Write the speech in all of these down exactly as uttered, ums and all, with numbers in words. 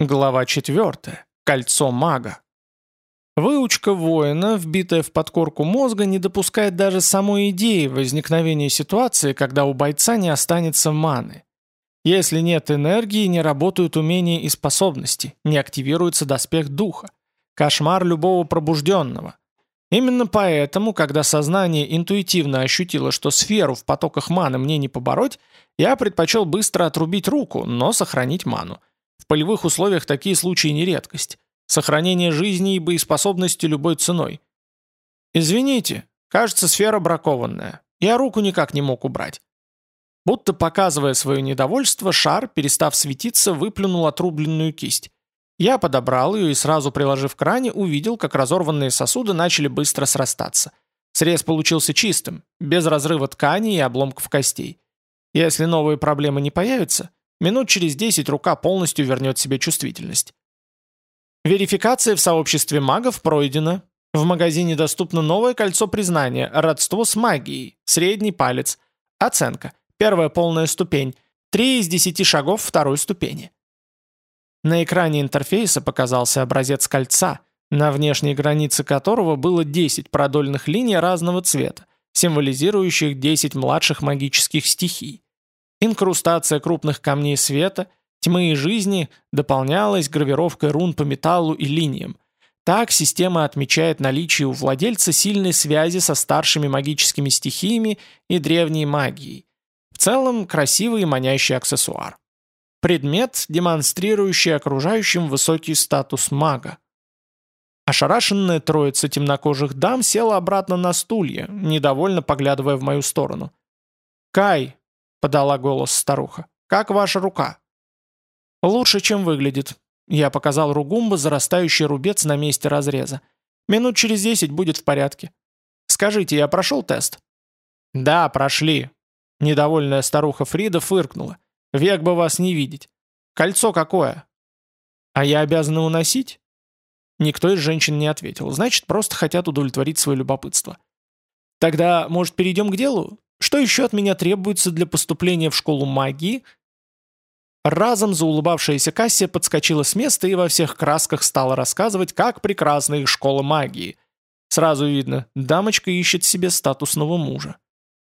Глава четвертая. Кольцо мага. Выучка воина, вбитая в подкорку мозга, не допускает даже самой идеи возникновения ситуации, когда у бойца не останется маны. Если нет энергии, не работают умения и способности, не активируется доспех духа. Кошмар любого пробужденного. Именно поэтому, когда сознание интуитивно ощутило, что сферу в потоках маны мне не побороть, я предпочел быстро отрубить руку, но сохранить ману. В полевых условиях такие случаи не редкость. Сохранение жизни и боеспособности любой ценой. «Извините, кажется, сфера бракованная. Я руку никак не мог убрать». Будто показывая свое недовольство, шар, перестав светиться, выплюнул отрубленную кисть. Я подобрал ее и сразу приложив к ране, увидел, как разорванные сосуды начали быстро срастаться. Срез получился чистым, без разрыва ткани и обломков костей. Если новые проблемы не появятся, минут через десять рука полностью вернет себе чувствительность. Верификация в сообществе магов пройдена. В магазине доступно новое кольцо признания, родство с магией, средний палец. Оценка. Первая полная ступень. Три из десяти шагов второй ступени. На экране интерфейса показался образец кольца, на внешней границе которого было десять продольных линий разного цвета, символизирующих десять младших магических стихий. Инкрустация крупных камней света, тьмы и жизни дополнялась гравировкой рун по металлу и линиям. Так система отмечает наличие у владельца сильной связи со старшими магическими стихиями и древней магией. В целом, красивый и манящий аксессуар. Предмет, демонстрирующий окружающим высокий статус мага. Ошарашенная троица темнокожих дам села обратно на стулья, недовольно поглядывая в мою сторону. «Кай», — подала голос старуха, — «как ваша рука?» «Лучше, чем выглядит». Я показал Ругумба зарастающий рубец на месте разреза. «Минут через десять будет в порядке. Скажите, я прошел тест?» «Да, прошли». Недовольная старуха Фрида фыркнула. «Век бы вас не видеть. Кольцо какое?» «А я обязана уносить?» Никто из женщин не ответил. Значит, просто хотят удовлетворить свое любопытство. «Тогда, может, перейдем к делу? Что еще от меня требуется для поступления в школу магии?» Разом заулыбавшаяся Кассия подскочила с места и во всех красках стала рассказывать, как прекрасна их школа магии. Сразу видно, дамочка ищет себе статусного мужа.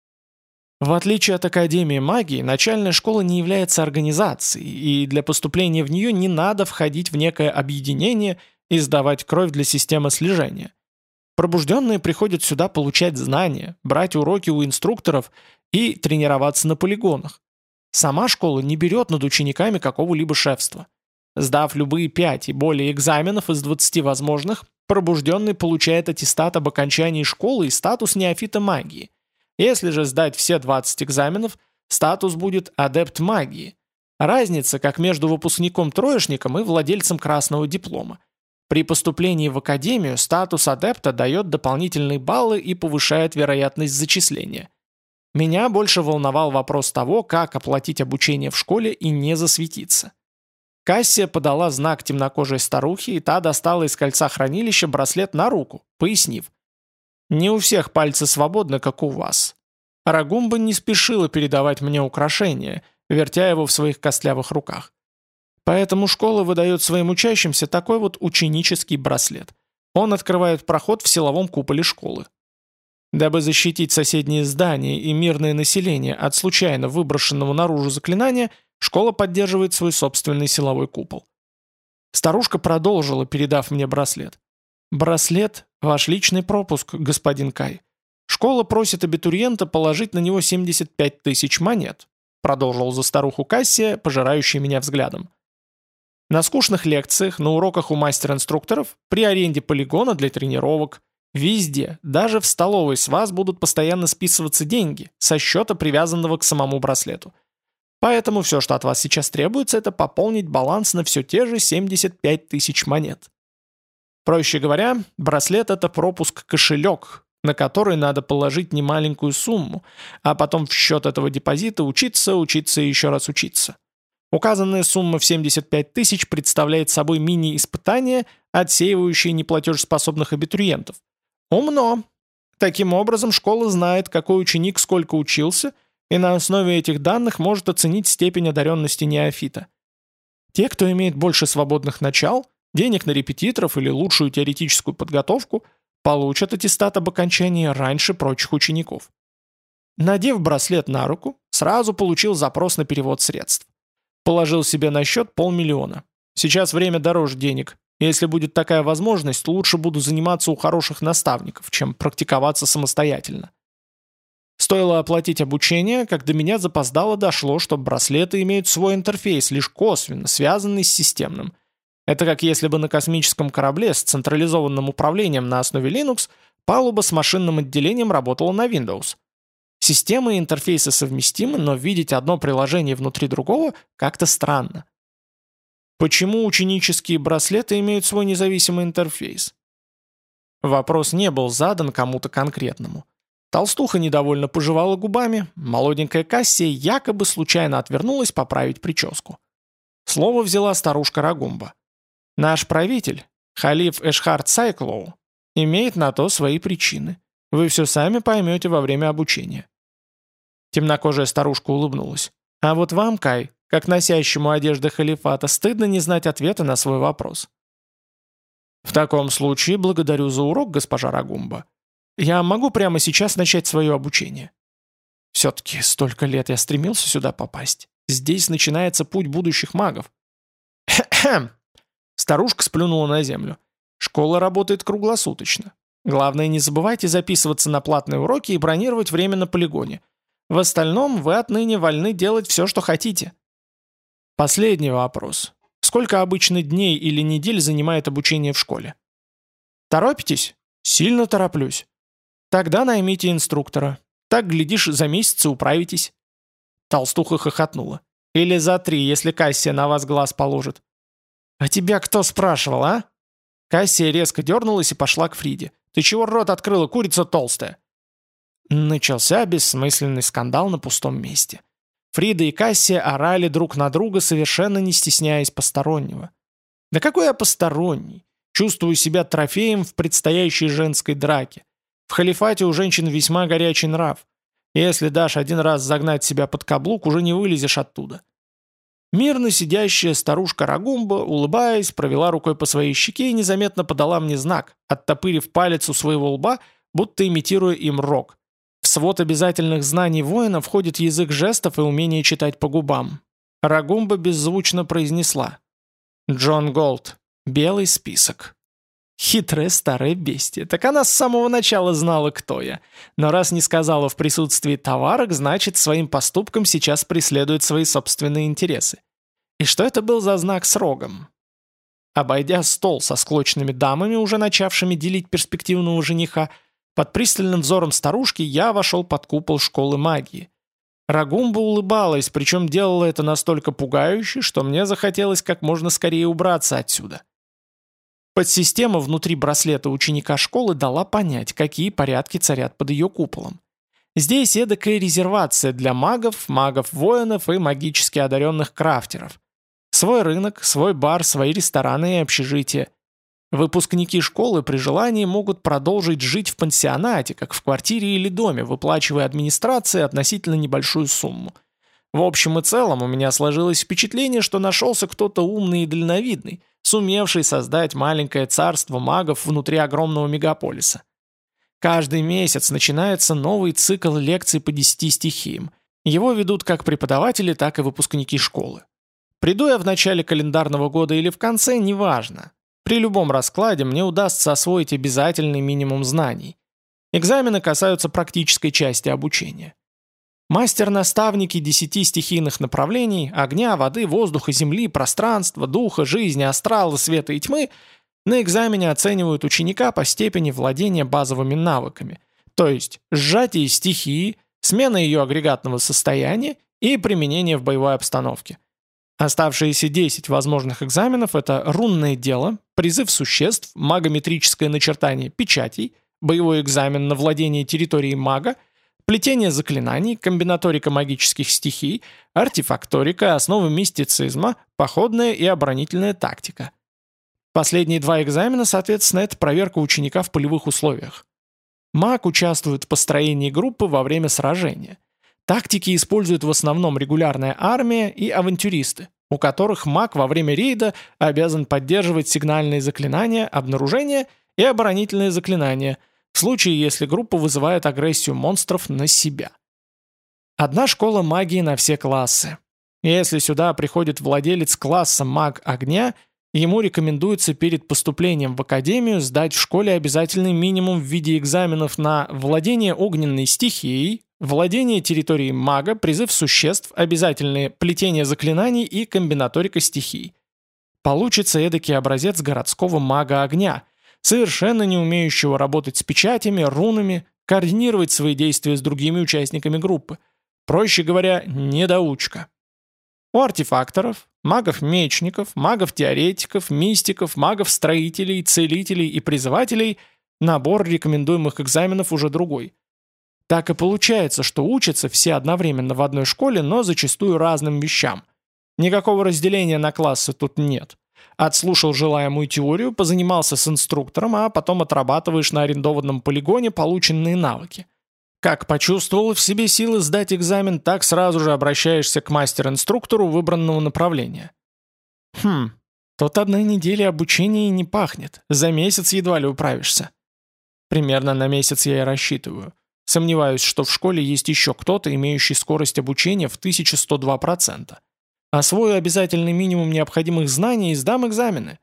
В отличие от Академии магии, начальная школа не является организацией, и для поступления в нее не надо входить в некое объединение и сдавать кровь для системы слежения. Пробужденные приходят сюда получать знания, брать уроки у инструкторов и тренироваться на полигонах. Сама школа не берет над учениками какого-либо шефства. Сдав любые пять и более экзаменов из двадцати возможных, пробужденный получает аттестат об окончании школы и статус неофита магии. Если же сдать все двадцать экзаменов, статус будет адепт магии. Разница как между выпускником-троечником и владельцем красного диплома. При поступлении в академию статус адепта дает дополнительные баллы и повышает вероятность зачисления. Меня больше волновал вопрос того, как оплатить обучение в школе и не засветиться. Кассия подала знак темнокожей старухе, и та достала из кольца хранилища браслет на руку, пояснив: «Не у всех пальцы свободны, как у вас». Рагумба не спешила передавать мне украшение, вертя его в своих костлявых руках. Поэтому школа выдает своим учащимся такой вот ученический браслет. Он открывает проход в силовом куполе школы. Дабы защитить соседние здания и мирное население от случайно выброшенного наружу заклинания, школа поддерживает свой собственный силовой купол. Старушка продолжила, передав мне браслет. «Браслет – ваш личный пропуск, господин Кай. Школа просит абитуриента положить на него семьдесят пять тысяч монет», продолжил за старуху Кассия, пожирающая меня взглядом. «На скучных лекциях, на уроках у мастер-инструкторов, при аренде полигона для тренировок, везде, даже в столовой с вас будут постоянно списываться деньги со счета, привязанного к самому браслету. Поэтому все, что от вас сейчас требуется, это пополнить баланс на все те же семьдесят пять тысяч монет. Проще говоря, браслет – это пропуск-кошелек, на который надо положить немаленькую сумму, а потом в счет этого депозита учиться, учиться и еще раз учиться. Указанная сумма в семьдесят пять тысяч представляет собой мини-испытание, отсеивающее неплатежеспособных абитуриентов. Умно. Таким образом, школа знает, какой ученик сколько учился, и на основе этих данных может оценить степень одаренности неофита. Те, кто имеет больше свободных начал, денег на репетиторов или лучшую теоретическую подготовку, получат аттестат об окончании раньше прочих учеников. Надев браслет на руку, сразу получил запрос на перевод средств. Положил себе на счет полмиллиона. Сейчас время дороже денег. Если будет такая возможность, лучше буду заниматься у хороших наставников, чем практиковаться самостоятельно. Стоило оплатить обучение, как до меня запоздало дошло, что браслеты имеют свой интерфейс, лишь косвенно связанный с системным. Это как если бы на космическом корабле с централизованным управлением на основе Linux палуба с машинным отделением работала на Windows. Системы и интерфейсы совместимы, но видеть одно приложение внутри другого как-то странно. Почему ученические браслеты имеют свой независимый интерфейс? Вопрос не был задан кому-то конкретному. Толстуха недовольно пожевала губами, молоденькая Кассия якобы случайно отвернулась поправить прическу. Слово взяла старушка Рагумба. Наш правитель, халиф Эшхард Сайклоу, имеет на то свои причины. Вы все сами поймете во время обучения. Темнокожая старушка улыбнулась. А вот вам, Кай, как носящему одежды халифата, стыдно не знать ответа на свой вопрос. В таком случае благодарю за урок, госпожа Рагумба. Я могу прямо сейчас начать свое обучение. Все-таки столько лет я стремился сюда попасть. Здесь начинается путь будущих магов. Кхе-кхем. Старушка сплюнула на землю. Школа работает круглосуточно. Главное, не забывайте записываться на платные уроки и бронировать время на полигоне. В остальном вы отныне вольны делать все, что хотите. Последний вопрос. Сколько обычно дней или недель занимает обучение в школе? Торопитесь? Сильно тороплюсь. Тогда наймите инструктора. Так, глядишь, за месяц и управитесь. Толстуха хохотнула. Или за три, если Кассия на вас глаз положит. А тебя кто спрашивал, а? Кассия резко дернулась и пошла к Фриде. Ты чего рот открыла, курица толстая? Начался бессмысленный скандал на пустом месте. Фрида и Кассия орали друг на друга, совершенно не стесняясь постороннего. Да какой я посторонний? Чувствую себя трофеем в предстоящей женской драке. В халифате у женщин весьма горячий нрав. Если дашь один раз загнать себя под каблук, уже не вылезешь оттуда. Мирно сидящая старушка Рагумба, улыбаясь, провела рукой по своей щеке и незаметно подала мне знак, оттопырив палец у своего лба, будто имитируя им рог. В свод обязательных знаний воина входит язык жестов и умение читать по губам. Рагумба беззвучно произнесла. «Джон Голд. Белый список». Хитрая старая бестия. Так она с самого начала знала, кто я. Но раз не сказала в присутствии товарок, значит, своим поступком сейчас преследует свои собственные интересы. И что это был за знак с рогом? Обойдя стол со склочными дамами, уже начавшими делить перспективного жениха, под пристальным взором старушки я вошел под купол школы магии. Рагумба улыбалась, причем делала это настолько пугающе, что мне захотелось как можно скорее убраться отсюда. Подсистема внутри браслета ученика школы дала понять, какие порядки царят под ее куполом. Здесь эдакая резервация для магов, магов-воинов и магически одаренных крафтеров. Свой рынок, свой бар, свои рестораны и общежития. Выпускники школы при желании могут продолжить жить в пансионате, как в квартире или доме, выплачивая администрации относительно небольшую сумму. В общем и целом у меня сложилось впечатление, что нашелся кто-то умный и дальновидный, сумевший создать маленькое царство магов внутри огромного мегаполиса. Каждый месяц начинается новый цикл лекций по десяти стихиям. Его ведут как преподаватели, так и выпускники школы. Приду я в начале календарного года или в конце, неважно. При любом раскладе мне удастся освоить обязательный минимум знаний. Экзамены касаются практической части обучения. Мастер-наставники десяти стихийных направлений – огня, воды, воздуха, земли, пространства, духа, жизни, астрала, света и тьмы – на экзамене оценивают ученика по степени владения базовыми навыками, то есть сжатие стихии, смена ее агрегатного состояния и применение в боевой обстановке. Оставшиеся десять возможных экзаменов – это рунное дело, призыв существ, магометрическое начертание печатей, боевой экзамен на владение территорией мага, плетение заклинаний, комбинаторика магических стихий, артефакторика, основы мистицизма, походная и оборонительная тактика. Последние два экзамена, соответственно, это проверка ученика в полевых условиях. Маг участвует в построении группы во время сражения. Тактики используют в основном регулярная армия и авантюристы. у которых маг во время рейда обязан поддерживать сигнальные заклинания, обнаружение и оборонительные заклинания, в случае, если группа вызывает агрессию монстров на себя. Одна школа магии на все классы. Если сюда приходит владелец класса маг огня, ему рекомендуется перед поступлением в академию сдать в школе обязательный минимум в виде экзаменов на владение огненной стихией, владение территорией мага, призыв существ, обязательные плетение заклинаний и комбинаторика стихий. Получится эдакий образец городского мага огня, совершенно не умеющего работать с печатями, рунами, координировать свои действия с другими участниками группы. Проще говоря, недоучка. У артефакторов, магов-мечников, магов-теоретиков, мистиков, магов-строителей, целителей и призывателей набор рекомендуемых экзаменов уже другой. Так и получается, что учатся все одновременно в одной школе, но зачастую разным вещам. Никакого разделения на классы тут нет. Отслушал желаемую теорию, позанимался с инструктором, а потом отрабатываешь на арендованном полигоне полученные навыки. Как почувствовал в себе силы сдать экзамен, так сразу же обращаешься к мастер-инструктору выбранного направления. Хм, тут одной недели обучения и не пахнет, за месяц едва ли управишься. Примерно на месяц я и рассчитываю. Сомневаюсь, что в школе есть еще кто-то, имеющий скорость обучения в тысяча сто два процента. Освою обязательный минимум необходимых знаний и сдам экзамены.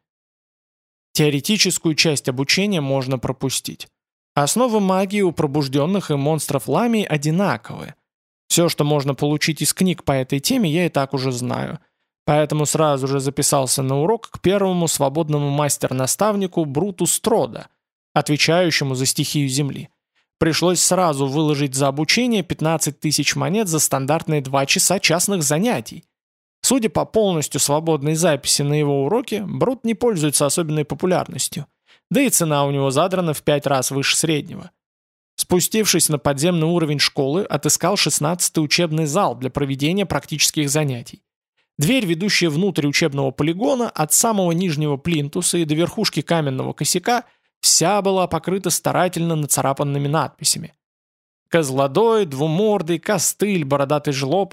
Теоретическую часть обучения можно пропустить. Основы магии у пробужденных и монстров ламий одинаковые. Все, что можно получить из книг по этой теме, я и так уже знаю. Поэтому сразу же записался на урок к первому свободному мастер-наставнику Бруту Строда, отвечающему за стихию Земли. Пришлось сразу выложить за обучение пятнадцать тысяч монет за стандартные два часа частных занятий. Судя по полностью свободной записи на его уроки, Брут не пользуется особенной популярностью. Да и цена у него задрана в пять раз выше среднего. Спустившись на подземный уровень школы, отыскал шестнадцатый учебный зал для проведения практических занятий. Дверь, ведущая внутрь учебного полигона, от самого нижнего плинтуса и до верхушки каменного косяка, вся была покрыта старательно нацарапанными надписями. Козлодой, двумордый, костыль, бородатый жлоб.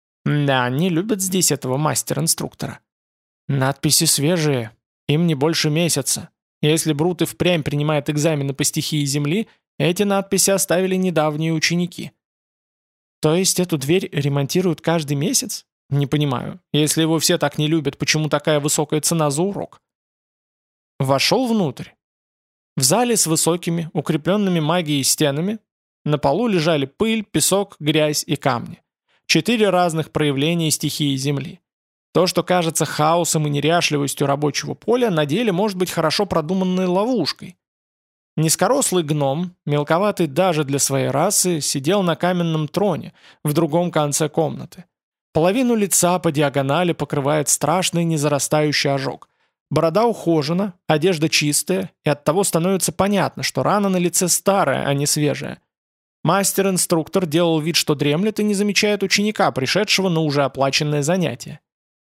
Да, не любят здесь этого мастера-инструктора. Надписи свежие, им не больше месяца. Если Брут и впрямь принимает экзамены по стихии Земли, эти надписи оставили недавние ученики. То есть эту дверь ремонтируют каждый месяц? Не понимаю. Если его все так не любят, почему такая высокая цена за урок? Вошел внутрь. В зале с высокими, укрепленными магией стенами на полу лежали пыль, песок, грязь и камни. Четыре разных проявления стихии Земли. То, что кажется хаосом и неряшливостью рабочего поля, на деле может быть хорошо продуманной ловушкой. Низкорослый гном, мелковатый даже для своей расы, сидел на каменном троне в другом конце комнаты. Половину лица по диагонали покрывает страшный незарастающий ожог. Борода ухожена, одежда чистая, и оттого становится понятно, что рана на лице старая, а не свежая. Мастер-инструктор делал вид, что дремлет и не замечает ученика, пришедшего на уже оплаченное занятие.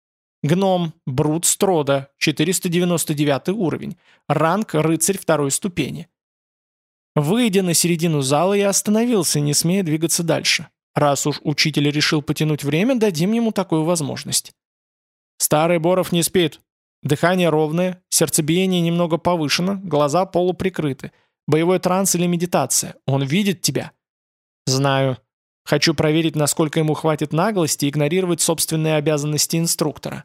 Гном, Брут Строда, четыреста девяносто девятый уровень, ранг рыцарь второй ступени. Выйдя на середину зала, я остановился, не смея двигаться дальше. Раз уж учитель решил потянуть время, дадим ему такую возможность. Старый Боров не спит. Дыхание ровное, сердцебиение немного повышено, глаза полуприкрыты. Боевой транс или медитация. Он видит тебя. Знаю. Хочу проверить, насколько ему хватит наглости игнорировать собственные обязанности инструктора.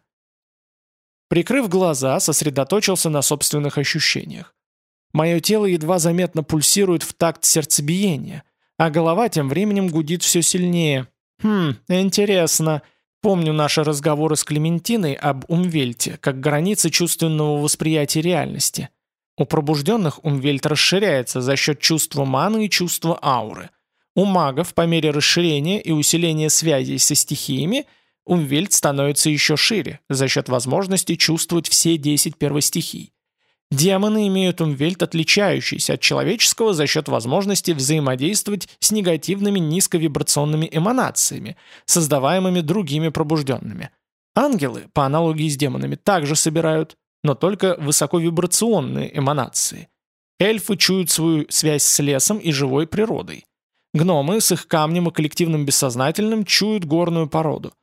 Прикрыв глаза, сосредоточился на собственных ощущениях. Мое тело едва заметно пульсирует в такт сердцебиения, а голова тем временем гудит все сильнее. Хм, интересно. Помню наши разговоры с Клементиной об Умвельте, как границы чувственного восприятия реальности. У пробужденных Умвельт расширяется за счет чувства маны и чувства ауры. У магов, по мере расширения и усиления связей со стихиями, Умвельт становится еще шире, за счет возможности чувствовать все десять первостихий. Демоны имеют Умвельт, отличающийся от человеческого за счет возможности взаимодействовать с негативными низковибрационными эманациями, создаваемыми другими пробужденными. Ангелы, по аналогии с демонами, также собирают, но только высоковибрационные эманации. Эльфы чуют свою связь с лесом и живой природой. Гномы с их камнем и коллективным бессознательным чуют горную породу.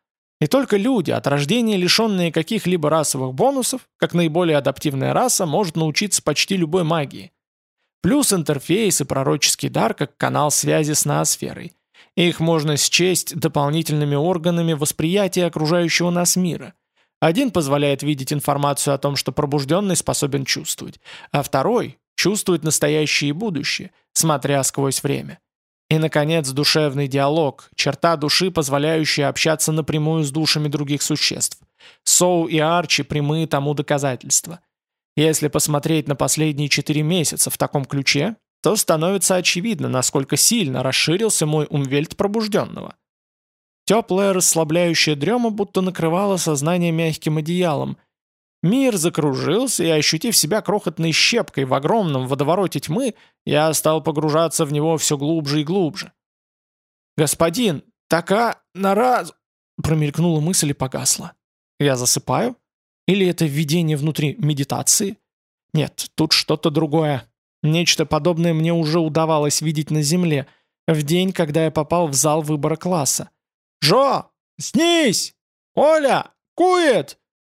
И только люди, от рождения лишенные каких-либо расовых бонусов, как наиболее адаптивная раса, может научиться почти любой магии. Плюс интерфейс и пророческий дар как канал связи с ноосферой. Их можно счесть дополнительными органами восприятия окружающего нас мира. Один позволяет видеть информацию о том, что пробужденный способен чувствовать, а второй – чувствует настоящее и будущее, смотря сквозь время. И, наконец, душевный диалог – черта души, позволяющая общаться напрямую с душами других существ. Соу и Арчи – прямые тому доказательства. Если посмотреть на последние четыре месяца в таком ключе, то становится очевидно, насколько сильно расширился мой умвельт пробужденного. Теплая расслабляющая дрема будто накрывала сознание мягким одеялом. Мир закружился, и, ощутив себя крохотной щепкой в огромном водовороте тьмы, я стал погружаться в него все глубже и глубже. «Господин, така на раз...» промелькнула мысль и погасла. «Я засыпаю? Или это видение внутри медитации? Нет, тут что-то другое. Нечто подобное мне уже удавалось видеть на Земле, в день, когда я попал в зал выбора класса. «Жо! Снись! Оля! Кует!»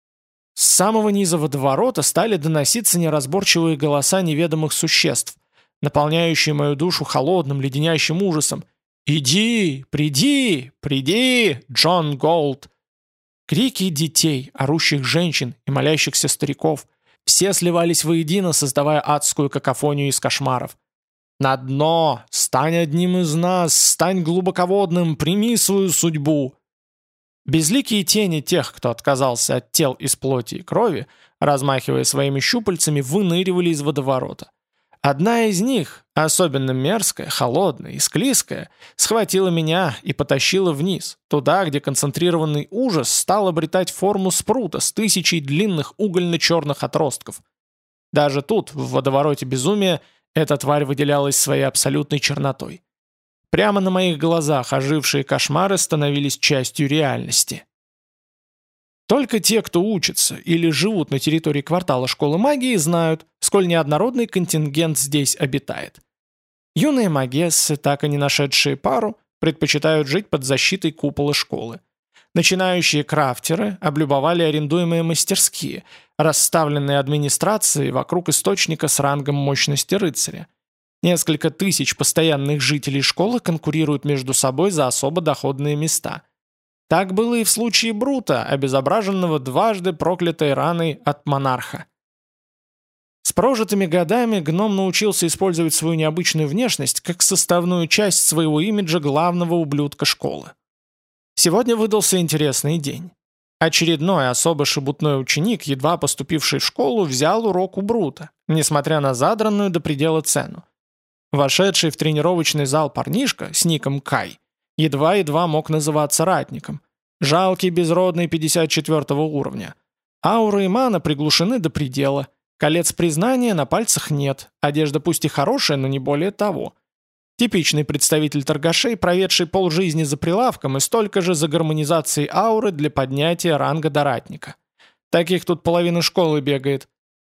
С самого низа водоворота стали доноситься неразборчивые голоса неведомых существ, наполняющие мою душу холодным, леденящим ужасом. «Иди! Приди! Приди! Джон Голд!» Крики детей, орущих женщин и молящихся стариков – все сливались воедино, создавая адскую какофонию из кошмаров. «На дно! Стань одним из нас! Стань глубоководным! Прими свою судьбу!» Безликие тени тех, кто отказался от тел из плоти и крови, размахивая своими щупальцами, выныривали из водоворота. Одна из них, особенно мерзкая, холодная и склизкая, схватила меня и потащила вниз, туда, где концентрированный ужас стал обретать форму спрута с тысячей длинных угольно-черных отростков. Даже тут, в водовороте безумия, эта тварь выделялась своей абсолютной чернотой. Прямо на моих глазах ожившие кошмары становились частью реальности. Только те, кто учится или живут на территории квартала школы магии, знают, сколь неоднородный контингент здесь обитает. Юные магессы, так и не нашедшие пару, предпочитают жить под защитой купола школы. Начинающие крафтеры облюбовали арендуемые мастерские, расставленные администрацией вокруг источника с рангом мощности рыцаря. Несколько тысяч постоянных жителей школы конкурируют между собой за особо доходные места. Так было и в случае Брута, обезображенного дважды проклятой раной от монарха. С прожитыми годами гном научился использовать свою необычную внешность как составную часть своего имиджа главного ублюдка школы. Сегодня выдался интересный день. Очередной особо шебутной ученик, едва поступивший в школу, взял урок у Брута, несмотря на задранную до предела цену. Вошедший в тренировочный зал парнишка с ником Кай едва-едва мог называться ратником. Жалкий безродный пятьдесят четвёртого уровня. Аура и мана приглушены до предела. Колец признания на пальцах нет. Одежда пусть и хорошая, но не более того. Типичный представитель торгашей, проведший полжизни за прилавком и столько же за гармонизацией ауры для поднятия ранга до ратника. Таких тут половина школы бегает.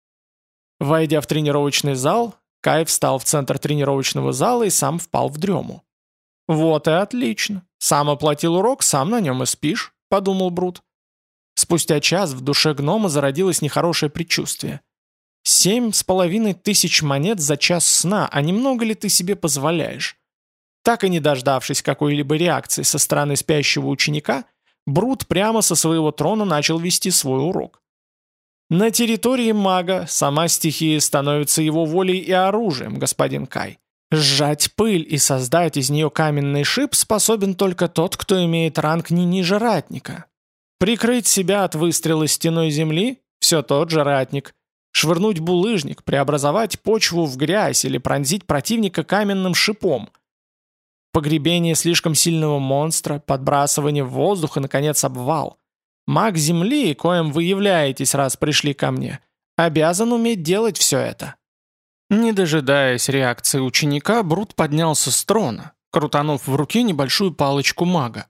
Войдя в тренировочный зал, Кай встал в центр тренировочного зала и сам впал в дрему. «Вот и отлично. Сам оплатил урок, сам на нем и спишь», — подумал Брут. Спустя час в душе гнома зародилось нехорошее предчувствие. «Семь с половиной тысяч монет за час сна, а немного ли ты себе позволяешь?» Так и не дождавшись какой-либо реакции со стороны спящего ученика, Брут прямо со своего трона начал вести свой урок. «На территории мага сама стихия становится его волей и оружием, господин Кай. Сжать пыль и создать из нее каменный шип способен только тот, кто имеет ранг не ниже ратника. Прикрыть себя от выстрела стеной земли – все тот же ратник. Швырнуть булыжник, преобразовать почву в грязь или пронзить противника каменным шипом. Погребение слишком сильного монстра, подбрасывание в воздух и, наконец, обвал. Маг земли, коим вы являетесь, раз пришли ко мне, обязан уметь делать все это». Не дожидаясь реакции ученика, Брут поднялся с трона, крутанув в руке небольшую палочку мага.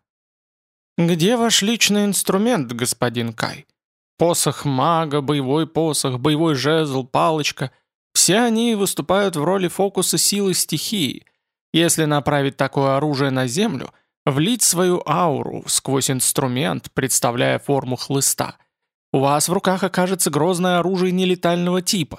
«Где ваш личный инструмент, господин Кай? Посох мага, боевой посох, боевой жезл, палочка – все они выступают в роли фокуса силы стихии. Если направить такое оружие на землю, Влить свою ауру сквозь инструмент, представляя форму хлыста. У вас в руках окажется грозное оружие нелетального типа.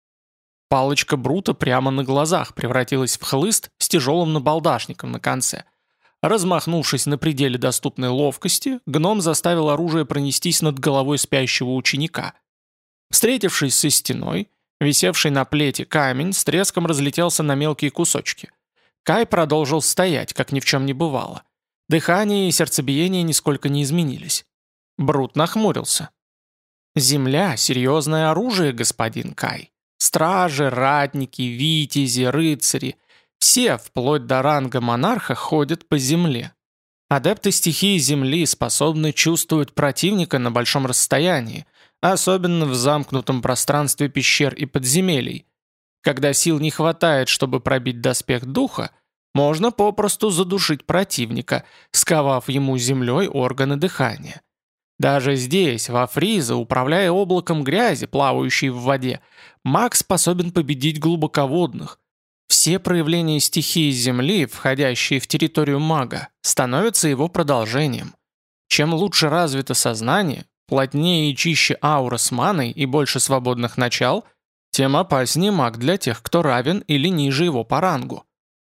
Палочка Брута прямо на глазах превратилась в хлыст с тяжелым набалдашником на конце. Размахнувшись на пределе доступной ловкости, гном заставил оружие пронестись над головой спящего ученика. Встретившись со стеной, висевший на плете камень с треском разлетелся на мелкие кусочки. Кай продолжил стоять, как ни в чем не бывало. Дыхание и сердцебиение нисколько не изменились. Брут нахмурился. «Земля — серьезное оружие, господин Кай. Стражи, ратники, витязи, рыцари — все, вплоть до ранга монарха, ходят по земле. Адепты стихии земли способны чувствовать противника на большом расстоянии, особенно в замкнутом пространстве пещер и подземелий. Когда сил не хватает, чтобы пробить доспех духа, можно попросту задушить противника, сковав ему землей органы дыхания. Даже здесь, во Фризе, управляя облаком грязи, плавающей в воде, маг способен победить глубоководных. Все проявления стихии Земли, входящие в территорию мага, становятся его продолжением. Чем лучше развито сознание, плотнее и чище аура с маной и больше свободных начал, тем опаснее маг для тех, кто равен или ниже его по рангу.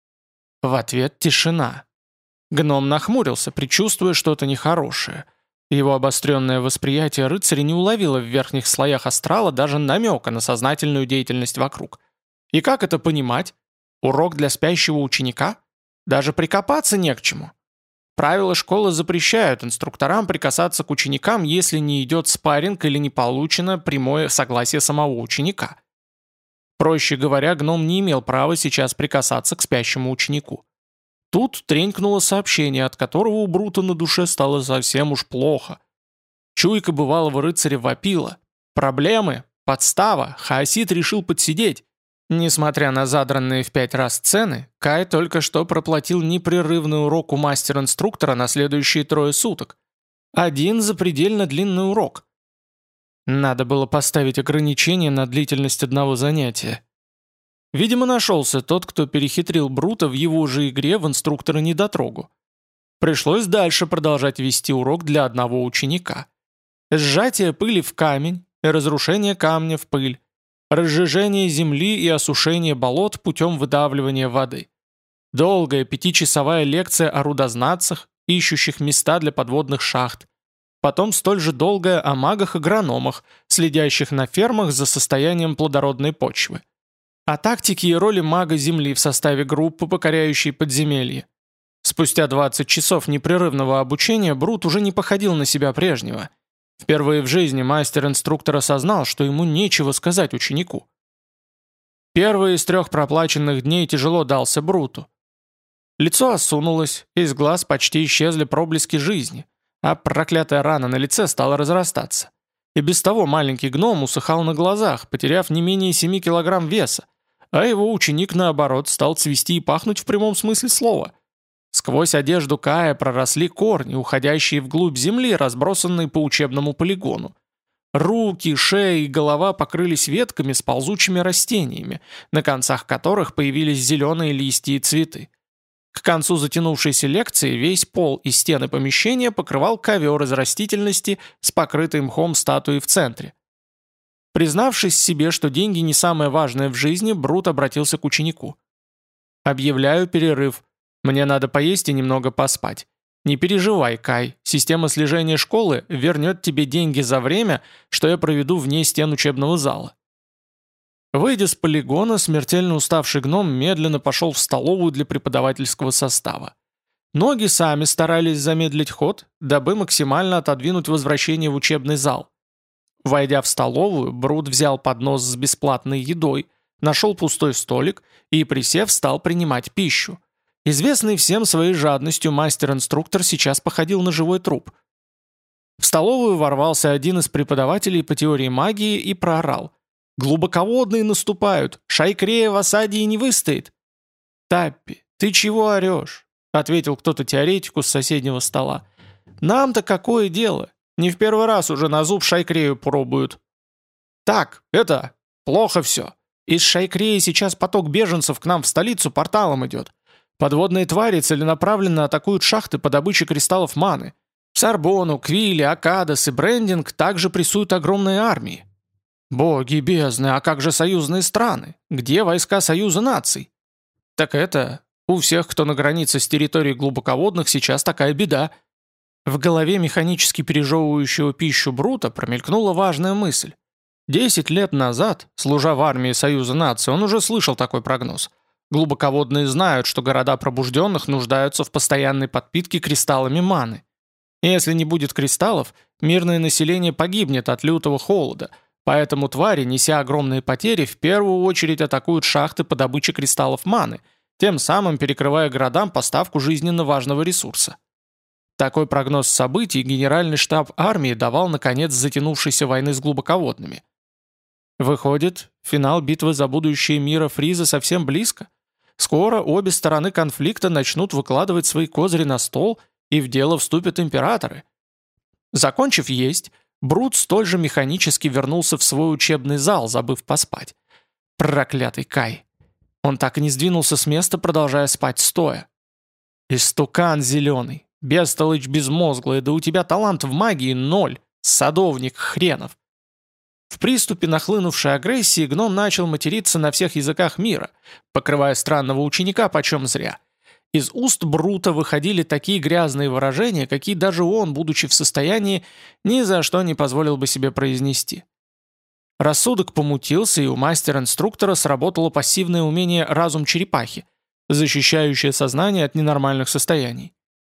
В ответ тишина. Гном нахмурился, предчувствуя что-то нехорошее. Его обостренное восприятие рыцаря не уловило в верхних слоях астрала даже намека на сознательную деятельность вокруг. И как это понимать? Урок для спящего ученика? Даже прикопаться не к чему. Правила школы запрещают инструкторам прикасаться к ученикам, если не идет спарринг или не получено прямое согласие самого ученика. Проще говоря, гном не имел права сейчас прикасаться к спящему ученику. Тут тренькнуло сообщение, от которого у Брута на душе стало совсем уж плохо. Чуйка бывалого рыцаря вопила. Проблемы, подстава, хаосит решил подсидеть. Несмотря на задранные в пять раз цены, Кай только что проплатил непрерывный урок у мастер-инструктора на следующие трое суток. Один запредельно длинный урок. Надо было поставить ограничение на длительность одного занятия. Видимо, нашелся тот, кто перехитрил Брута в его же игре в инструктора-недотрогу. Пришлось дальше продолжать вести урок для одного ученика. Сжатие пыли в камень и разрушение камня в пыль. Разжижение земли и осушение болот путем выдавливания воды. Долгая пятичасовая лекция о рудознатцах, ищущих места для подводных шахт. Потом столь же долгая о магах-агрономах, следящих на фермах за состоянием плодородной почвы. О тактике и роли мага Земли в составе группы, покоряющей подземелье. Спустя двадцать часов непрерывного обучения Брут уже не походил на себя прежнего. Впервые в жизни мастер-инструктор осознал, что ему нечего сказать ученику. Первый из трех проплаченных дней тяжело дался Бруту. Лицо осунулось, из глаз почти исчезли проблески жизни, а проклятая рана на лице стала разрастаться. И без того маленький гном усыхал на глазах, потеряв не менее семи килограмм веса, а его ученик, наоборот, стал цвести и пахнуть в прямом смысле слова. Сквозь одежду Кая проросли корни, уходящие вглубь земли, разбросанные по учебному полигону. Руки, шея и голова покрылись ветками с ползучими растениями, на концах которых появились зеленые листья и цветы. К концу затянувшейся лекции весь пол и стены помещения покрывал ковер из растительности с покрытой мхом статуей в центре. Признавшись себе, что деньги не самое важное в жизни, Брут обратился к ученику. «Объявляю перерыв. Мне надо поесть и немного поспать. Не переживай, Кай, система слежения школы вернет тебе деньги за время, что я проведу вне стен учебного зала». Выйдя с полигона, смертельно уставший гном медленно пошел в столовую для преподавательского состава. Ноги сами старались замедлить ход, дабы максимально отодвинуть возвращение в учебный зал. Войдя в столовую, Брут взял поднос с бесплатной едой, нашел пустой столик и, присев, стал принимать пищу. Известный всем своей жадностью мастер-инструктор сейчас походил на живой труп. В столовую ворвался один из преподавателей по теории магии и проорал. «Глубоководные наступают! Шайкрея в осаде и не выстоит!» «Таппи, ты чего орешь?» — ответил кто-то теоретику с соседнего стола. «Нам-то какое дело? Не в первый раз уже на зуб Шайкрею пробуют». «Так, это, плохо все. Из Шайкреи сейчас поток беженцев к нам в столицу порталом идет. Подводные твари целенаправленно атакуют шахты по добыче кристаллов маны. В Сарбону, Квиле, Акадос и Брендинг также прессуют огромные армии. Боги бездны, а как же союзные страны? Где войска Союза наций? Так это, у всех, кто на границе с территорией глубоководных, сейчас такая беда. В голове механически пережевывающего пищу Брута промелькнула важная мысль. Десять лет назад, служа в армии Союза наций, он уже слышал такой прогноз. Глубоководные знают, что города пробужденных нуждаются в постоянной подпитке кристаллами маны. Если не будет кристаллов, мирное население погибнет от лютого холода, поэтому твари, неся огромные потери, в первую очередь атакуют шахты по добыче кристаллов маны, тем самым перекрывая городам поставку жизненно важного ресурса. Такой прогноз событий Генеральный штаб армии давал на конец затянувшейся войны с глубоководными. Выходит, финал битвы за будущее мира Фриза совсем близко? Скоро обе стороны конфликта начнут выкладывать свои козыри на стол, и в дело вступят императоры. Закончив есть, Брут столь же механически вернулся в свой учебный зал, забыв поспать. Проклятый Кай. Он так и не сдвинулся с места, продолжая спать стоя. «Истукан зеленый, бестолочь безмозглая, да у тебя талант в магии ноль, садовник хренов». В приступе нахлынувшей агрессии гном начал материться на всех языках мира, покрывая странного ученика почем зря. Из уст Брута выходили такие грязные выражения, какие даже он, будучи в состоянии, ни за что не позволил бы себе произнести. Рассудок помутился, и у мастера-инструктора сработало пассивное умение «разум черепахи», защищающее сознание от ненормальных состояний.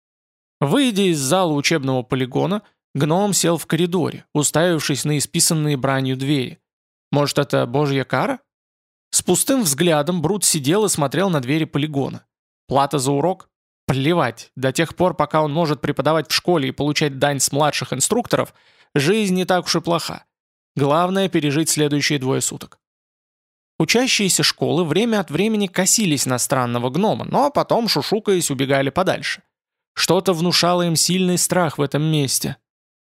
Выйдя из зала учебного полигона, гном сел в коридоре, уставившись на исписанные бранью двери. Может, это божья кара? С пустым взглядом Брут сидел и смотрел на двери полигона. Плата за урок? Плевать, до тех пор, пока он может преподавать в школе и получать дань с младших инструкторов, жизнь не так уж и плоха. Главное – пережить следующие двое суток. Учащиеся школы время от времени косились на странного гнома, но потом, шушукаясь, убегали подальше. Что-то внушало им сильный страх в этом месте.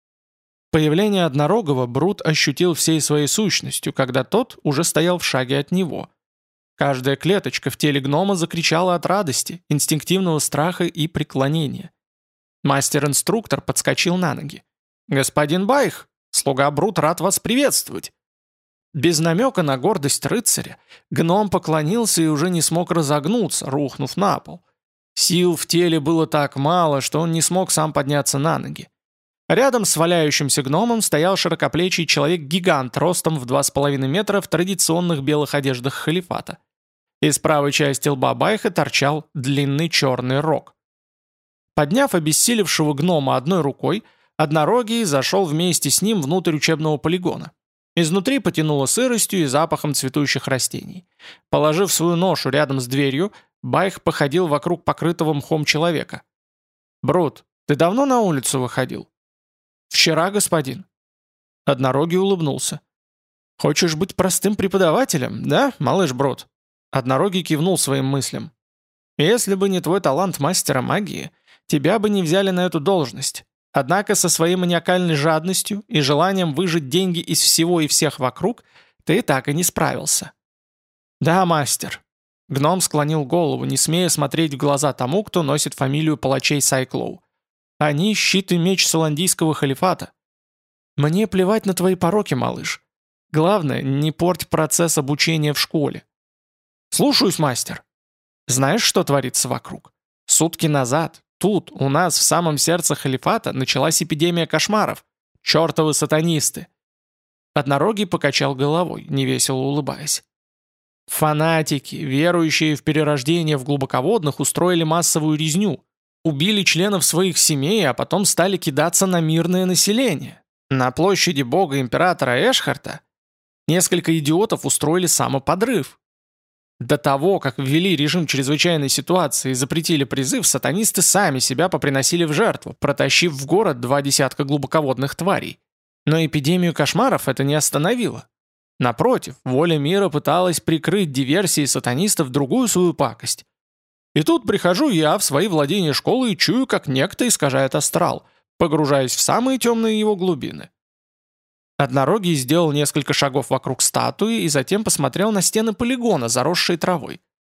Появление Однорогого Брут ощутил всей своей сущностью, когда тот уже стоял в шаге от него. Каждая клеточка в теле гнома закричала от радости, инстинктивного страха и преклонения. Мастер-инструктор подскочил на ноги. «Господин Байх, слуга Брут рад вас приветствовать!» Без намека на гордость рыцаря, гном поклонился и уже не смог разогнуться, рухнув на пол. Сил в теле было так мало, что он не смог сам подняться на ноги. Рядом с валяющимся гномом стоял широкоплечий человек-гигант ростом в два с половиной метра в традиционных белых одеждах халифата. Из правой части лба Байха торчал длинный черный рог. Подняв обессилевшего гнома одной рукой, Однорогий зашел вместе с ним внутрь учебного полигона. Изнутри потянуло сыростью и запахом цветущих растений. Положив свою ношу рядом с дверью, Байх походил вокруг покрытого мхом человека. «Брут, ты давно на улицу выходил?» «Вчера, господин». Однорогий улыбнулся. «Хочешь быть простым преподавателем, да, малыш Брут?» Однорогий кивнул своим мыслям. «Если бы не твой талант мастера магии, тебя бы не взяли на эту должность. Однако со своей маниакальной жадностью и желанием выжать деньги из всего и всех вокруг ты так и не справился». «Да, мастер». Гном склонил голову, не смея смотреть в глаза тому, кто носит фамилию палачей Сайклоу. «Они — щит и меч Саландийского халифата. Мне плевать на твои пороки, малыш. Главное, не порть процесс обучения в школе». «Слушаюсь, мастер». «Знаешь, что творится вокруг? Сутки назад, тут, у нас, в самом сердце халифата, началась эпидемия кошмаров. Чертовы сатанисты!» Однорогий покачал головой, невесело улыбаясь. «Фанатики, верующие в перерождение в глубоководных, устроили массовую резню. Убили членов своих семей, а потом стали кидаться на мирное население. На площади бога императора Эшхарта несколько идиотов устроили самоподрыв. До того, как ввели режим чрезвычайной ситуации и запретили призыв, сатанисты сами себя поприносили в жертву, протащив в город два десятка глубоководных тварей. Но эпидемию кошмаров это не остановило. Напротив, воля мира пыталась прикрыть диверсии сатанистов другую свою пакость. И тут прихожу я в свои владения школы и чую, как некто искажает астрал, погружаясь в самые темные его глубины. Однорогий сделал несколько шагов вокруг статуи и затем посмотрел на стены полигона, заросшие травой.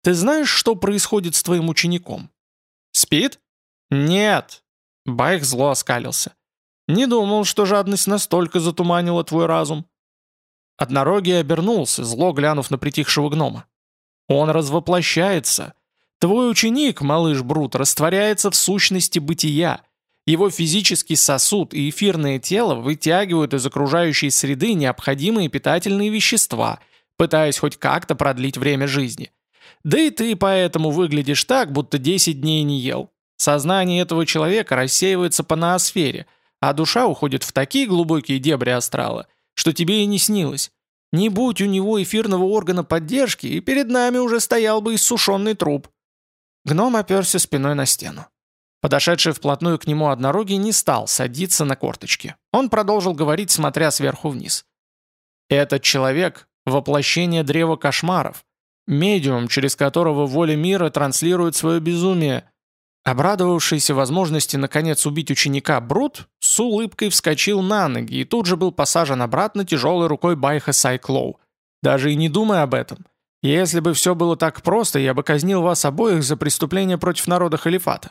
Ты знаешь, что происходит с твоим учеником? Спит? Нет. Байх зло оскалился. Не думал, что жадность настолько затуманила твой разум. Однорогий обернулся, зло глянув на притихшего гнома. Он развоплощается. Твой ученик, малыш Брут, растворяется в сущности бытия. Его физический сосуд и эфирное тело вытягивают из окружающей среды необходимые питательные вещества, пытаясь хоть как-то продлить время жизни. Да и ты поэтому выглядишь так, будто десять дней не ел. Сознание этого человека рассеивается по ноосфере, а душа уходит в такие глубокие дебри астрала, что тебе и не снилось. Не будь у него эфирного органа поддержки, и перед нами уже стоял бы иссушенный труп. Гном оперся спиной на стену. Подошедший вплотную к нему однорогий не стал садиться на корточки. Он продолжил говорить, смотря сверху вниз. «Этот человек — воплощение древа кошмаров, медиум, через которого воля мира транслирует свое безумие». Обрадовавшийся возможности наконец убить ученика Брут с улыбкой вскочил на ноги и тут же был посажен обратно тяжелой рукой Байха Сайклоу. «Даже и не думай об этом. Если бы все было так просто, я бы казнил вас обоих за преступление против народа халифата».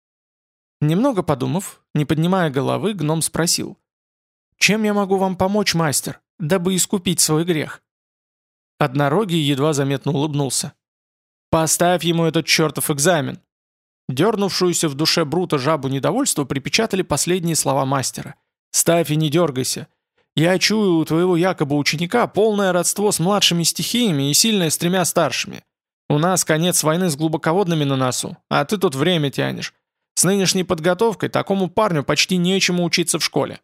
Немного подумав, не поднимая головы, гном спросил. «Чем я могу вам помочь, мастер, дабы искупить свой грех?» Однорогий едва заметно улыбнулся. «Поставь ему этот чертов экзамен!» Дернувшуюся в душе Брута жабу недовольства припечатали последние слова мастера. «Ставь и не дергайся. Я чую у твоего якобы ученика полное родство с младшими стихиями и сильное с тремя старшими. У нас конец войны с глубоководными на носу, а ты тут время тянешь. С нынешней подготовкой такому парню почти нечему учиться в школе».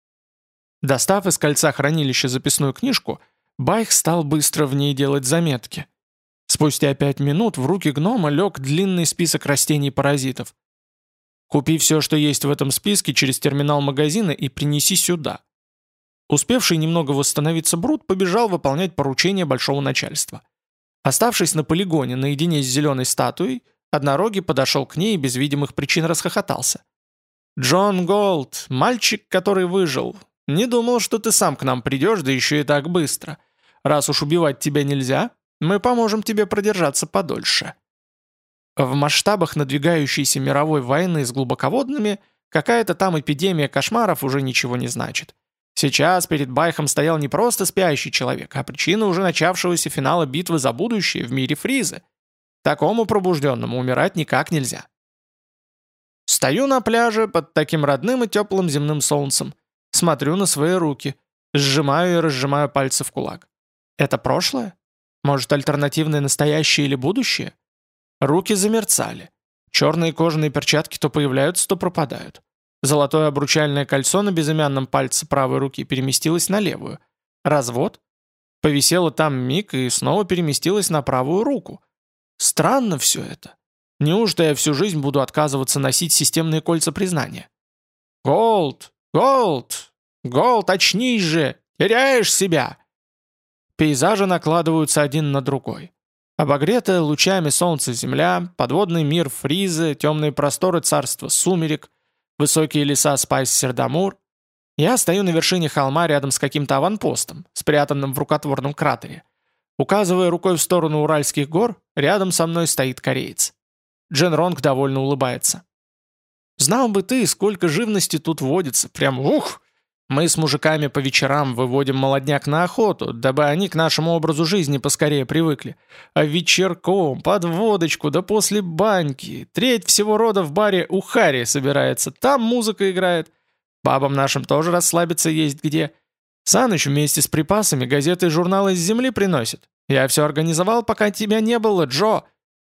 Достав из кольца хранилища записную книжку, Байх стал быстро в ней делать заметки. Спустя пять минут в руки гнома лег длинный список растений-паразитов. «Купи все, что есть в этом списке через терминал магазина и принеси сюда». Успевший немного восстановиться Брут побежал выполнять поручение большого начальства. Оставшись на полигоне наедине с зеленой статуей, однорогий подошел к ней и без видимых причин расхохотался. «Джон Голд, мальчик, который выжил. Не думал, что ты сам к нам придешь, да еще и так быстро. Раз уж убивать тебя нельзя, мы поможем тебе продержаться подольше». В масштабах надвигающейся мировой войны с глубоководными какая-то там эпидемия кошмаров уже ничего не значит. Сейчас перед Байхом стоял не просто спящий человек, а причина уже начавшегося финала битвы за будущее в мире Фризы. Такому пробужденному умирать никак нельзя. Стою на пляже под таким родным и теплым земным солнцем, смотрю на свои руки, сжимаю и разжимаю пальцы в кулак. Это прошлое? Может, альтернативное настоящее или будущее? Руки замерцали. Черные кожаные перчатки то появляются, то пропадают. Золотое обручальное кольцо на безымянном пальце правой руки переместилось на левую. Развод? Повисело там миг и снова переместилось на правую руку. Странно все это. Неужто я всю жизнь буду отказываться носить системные кольца признания? «Голд! Голд! Голд, очнись же! Теряешь себя!» Пейзажи накладываются один на другой. Обогретая лучами солнца земля, подводный мир Фризы, темные просторы царства сумерек, высокие леса Спайс-Сердамур. Я стою на вершине холма рядом с каким-то аванпостом, спрятанным в рукотворном кратере. Указывая рукой в сторону Уральских гор, рядом со мной стоит кореец. Джен Ронг довольно улыбается. «Знал бы ты, сколько живности тут водится, прям ух! Мы с мужиками по вечерам выводим молодняк на охоту, дабы они к нашему образу жизни поскорее привыкли. А вечерком, под водочку, да после баньки. Треть всего рода в баре у Хари собирается, там музыка играет. Бабам нашим тоже расслабиться есть где. Саныч вместе с припасами газеты и журналы из земли приносит. Я все организовал, пока тебя не было, Джо».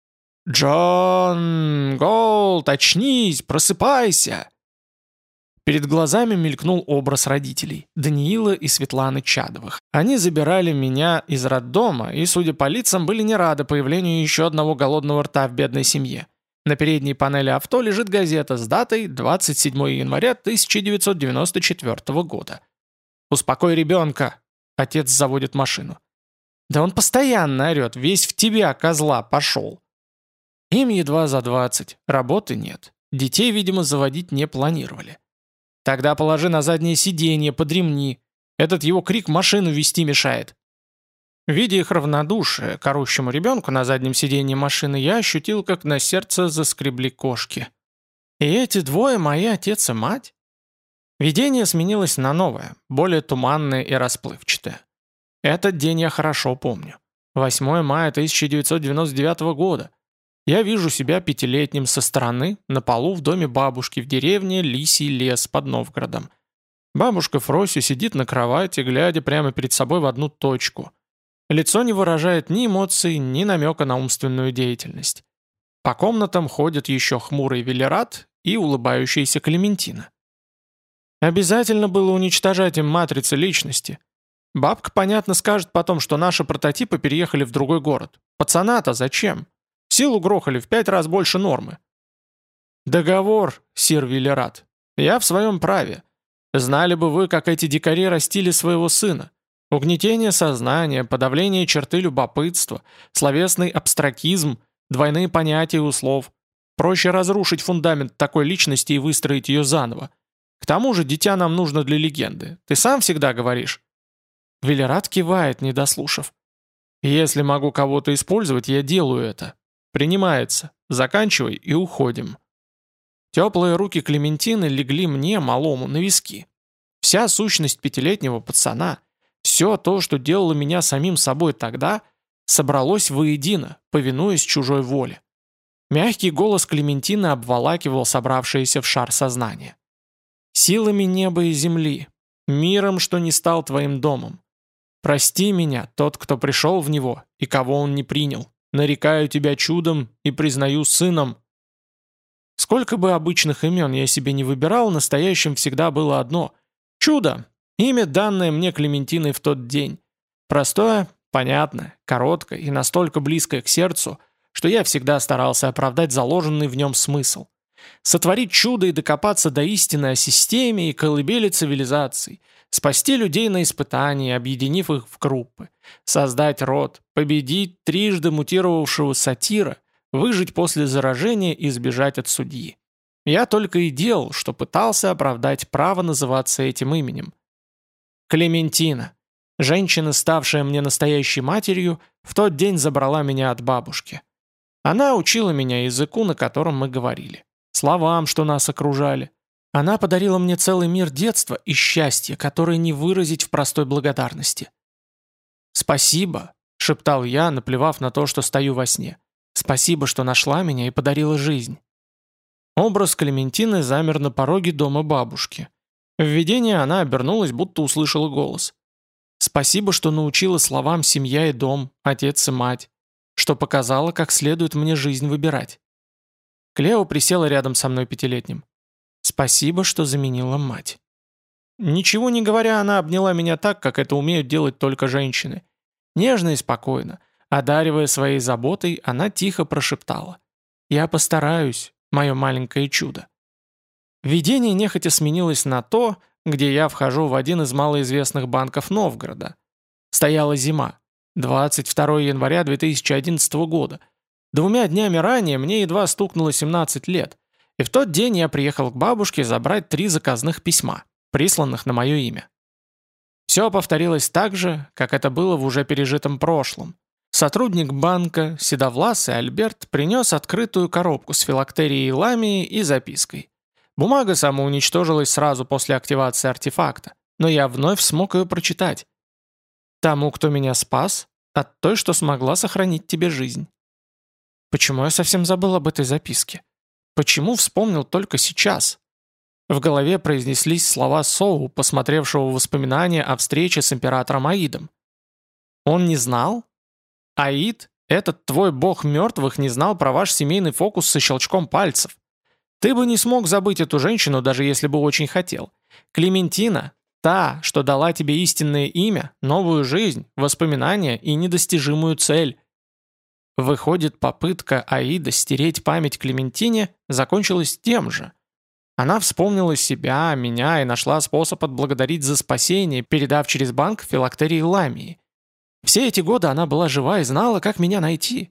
«Джон Голд, очнись, просыпайся!» Перед глазами мелькнул образ родителей, Даниила и Светланы Чадовых. Они забирали меня из роддома и, судя по лицам, были не рады появлению еще одного голодного рта в бедной семье. На передней панели авто лежит газета с датой двадцать седьмого января тысяча девятьсот девяносто четвёртого года. «Успокой ребенка!» — отец заводит машину. «Да он постоянно орет, весь в тебя, козла, пошел!» Им едва за двадцать, работы нет. Детей, видимо, заводить не планировали. «Тогда положи на заднее сиденье, подремни. Этот его крик машину вести мешает». Видя их равнодушие к орущему ребенку на заднем сиденье машины, я ощутил, как на сердце заскребли кошки. И эти двое — мои отец и мать? Видение сменилось на новое, более туманное и расплывчатое. Этот день я хорошо помню. восьмое мая тысяча девятьсот девяносто девятого года. Я вижу себя пятилетним со стороны на полу в доме бабушки в деревне Лисий лес под Новгородом. Бабушка Фросю сидит на кровати, глядя прямо перед собой в одну точку. Лицо не выражает ни эмоций, ни намека на умственную деятельность. По комнатам ходят еще хмурый Велерат и улыбающаяся Клементина. Обязательно было уничтожать им матрицы личности. Бабка, понятно, скажет потом, что наши прототипы переехали в другой город. Пацана-то зачем? Силу грохали в пять раз больше нормы. Договор, сир Велерат. Я в своем праве. Знали бы вы, как эти дикари растили своего сына. Угнетение сознания, подавление черты любопытства, словесный абстракизм, двойные понятия у слов. Проще разрушить фундамент такой личности и выстроить ее заново. К тому же дитя нам нужно для легенды. Ты сам всегда говоришь. Велерат кивает, не дослушав. Если могу кого-то использовать, я делаю это. Принимается. Заканчивай и уходим. Теплые руки Клементины легли мне, малому, на виски. Вся сущность пятилетнего пацана, все то, что делало меня самим собой тогда, собралось воедино, повинуясь чужой воле. Мягкий голос Клементины обволакивал собравшееся в шар сознание. «Силами неба и земли, миром, что не стал твоим домом. Прости меня, тот, кто пришел в него, и кого он не принял. Нарекаю тебя чудом и признаю сыном». Сколько бы обычных имен я себе не выбирал, настоящим всегда было одно — чудо, имя, данное мне Клементиной в тот день. Простое, понятное, короткое и настолько близкое к сердцу, что я всегда старался оправдать заложенный в нем смысл. Сотворить чудо и докопаться до истины о системе и колыбели цивилизаций, спасти людей на испытании, объединив их в группы, создать род, победить трижды мутировавшего сатира, выжить после заражения и сбежать от судьи. Я только и делал, что пытался оправдать право называться этим именем. Клементина, женщина, ставшая мне настоящей матерью, в тот день забрала меня от бабушки. Она учила меня языку, на котором мы говорили, словам, что нас окружали. Она подарила мне целый мир детства и счастья, который не выразить в простой благодарности. «Спасибо», — шептал я, наплевав на то, что стою во сне. «Спасибо, что нашла меня и подарила жизнь». Образ Клементины замер на пороге дома бабушки. В видении она обернулась, будто услышала голос. «Спасибо, что научила словам семья и дом, отец и мать, что показала, как следует мне жизнь выбирать». Клео присела рядом со мной пятилетним. «Спасибо, что заменила мать». Ничего не говоря, она обняла меня так, как это умеют делать только женщины. Нежно и спокойно, одаривая своей заботой, она тихо прошептала. «Я постараюсь, мое маленькое чудо». Видение нехотя сменилось на то, где я вхожу в один из малоизвестных банков Новгорода. Стояла зима, двадцать второго января две тысячи одиннадцатого года. Двумя днями ранее мне едва стукнуло семнадцать лет, и в тот день я приехал к бабушке забрать три заказных письма, присланных на мое имя. Все повторилось так же, как это было в уже пережитом прошлом. Сотрудник банка, седовласый Альберт, принес открытую коробку с филактерией ламии и запиской. Бумага самоуничтожилась сразу после активации артефакта, но я вновь смог ее прочитать. «Тому, кто меня спас, от той, что смогла сохранить тебе жизнь». Почему я совсем забыл об этой записке? Почему вспомнил только сейчас? В голове произнеслись слова Соу, посмотревшего воспоминания о встрече с императором Аидом. Он не знал? Аид, этот твой бог мертвых, не знал про ваш семейный фокус со щелчком пальцев. Ты бы не смог забыть эту женщину, даже если бы очень хотел. Клементина, та, что дала тебе истинное имя, новую жизнь, воспоминания и недостижимую цель. Выходит, попытка Аида стереть память Клементине закончилась тем же. Она вспомнила себя, меня и нашла способ отблагодарить за спасение, передав через банк филактерии ламии. Все эти годы она была жива и знала, как меня найти.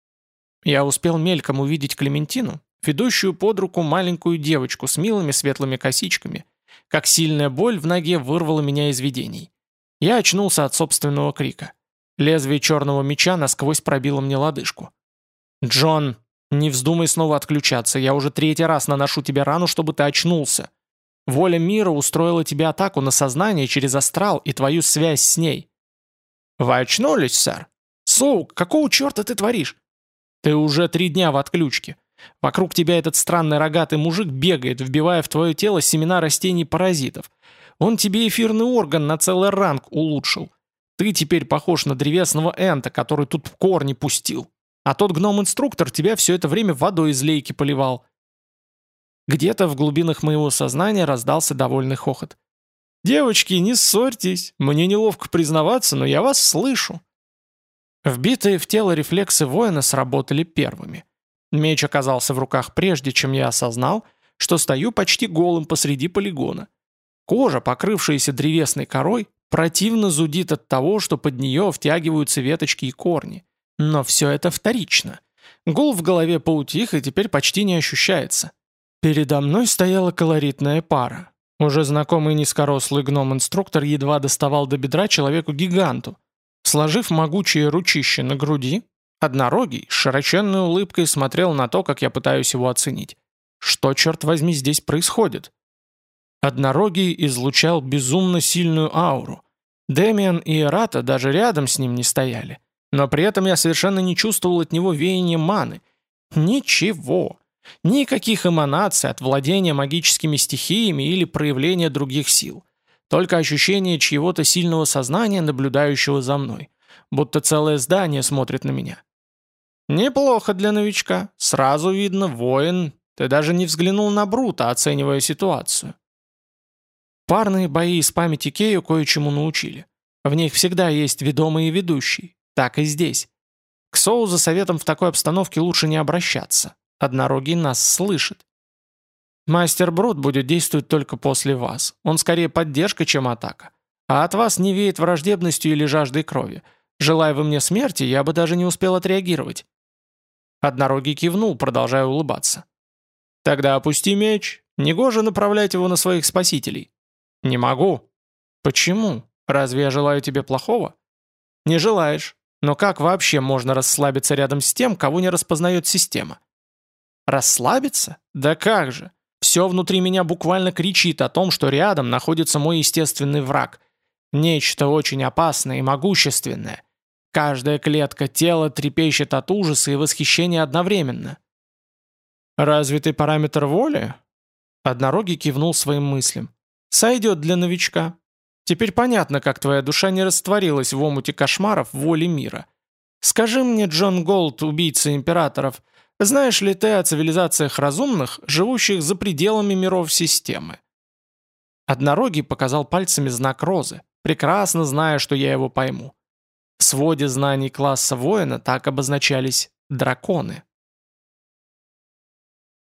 Я успел мельком увидеть Клементину, ведущую под руку маленькую девочку с милыми светлыми косичками, как сильная боль в ноге вырвала меня из видений. Я очнулся от собственного крика. Лезвие черного меча насквозь пробило мне лодыжку. «Джон, не вздумай снова отключаться, я уже третий раз наношу тебе рану, чтобы ты очнулся. Воля мира устроила тебе атаку на сознание через астрал и твою связь с ней». «Вы очнулись, сэр? Соук, какого черта ты творишь?» «Ты уже три дня в отключке. Вокруг тебя этот странный рогатый мужик бегает, вбивая в твое тело семена растений-паразитов. Он тебе эфирный орган на целый ранг улучшил. Ты теперь похож на древесного энта, который тут корни пустил. А тот гном-инструктор тебя все это время водой из лейки поливал». Где-то в глубинах моего сознания раздался довольный хохот. «Девочки, не ссорьтесь. Мне неловко признаваться, но я вас слышу». Вбитые в тело рефлексы воина сработали первыми. Меч оказался в руках прежде, чем я осознал, что стою почти голым посреди полигона. Кожа, покрывшаяся древесной корой, противно зудит от того, что под нее втягиваются веточки и корни. Но все это вторично. Гул в голове поутих и теперь почти не ощущается. Передо мной стояла колоритная пара. Уже знакомый низкорослый гном-инструктор едва доставал до бедра человеку-гиганту. Сложив могучие ручища на груди, однорогий с широченной улыбкой смотрел на то, как я пытаюсь его оценить. Что, черт возьми, здесь происходит? Однорогий излучал безумно сильную ауру. Дэмиан и Эрата даже рядом с ним не стояли. Но при этом я совершенно не чувствовал от него веяния маны. Ничего. Никаких эманаций от владения магическими стихиями или проявления других сил. Только ощущение чьего-то сильного сознания, наблюдающего за мной. Будто целое здание смотрит на меня. Неплохо для новичка. Сразу видно, воин. Ты даже не взглянул на Брута, оценивая ситуацию. Парные бои из памяти Кею кое-чему научили. В них всегда есть ведомый и ведущий. Так и здесь. К Соу за советом в такой обстановке лучше не обращаться. Однорогий нас слышит. Мастер Брут будет действовать только после вас. Он скорее поддержка, чем атака. А от вас не веет враждебностью или жаждой крови. Желая вы мне смерти, я бы даже не успел отреагировать. Однорогий кивнул, продолжая улыбаться. Тогда опусти меч. Негоже направлять его на своих спасителей. Не могу. Почему? Разве я желаю тебе плохого? Не желаешь. Но как вообще можно расслабиться рядом с тем, кого не распознает система? Расслабиться? Да как же! Все внутри меня буквально кричит о том, что рядом находится мой естественный враг. Нечто очень опасное и могущественное. Каждая клетка тела трепещет от ужаса и восхищения одновременно. «Развитый параметр воли?» Однорогий кивнул своим мыслям. «Сойдет для новичка. Теперь понятно, как твоя душа не растворилась в омуте кошмаров воли мира. Скажи мне, Джон Голд, убийца императоров, знаешь ли ты о цивилизациях разумных, живущих за пределами миров системы?» Однорогий показал пальцами знак розы, прекрасно зная, что я его пойму. В своде знаний класса воина так обозначались драконы.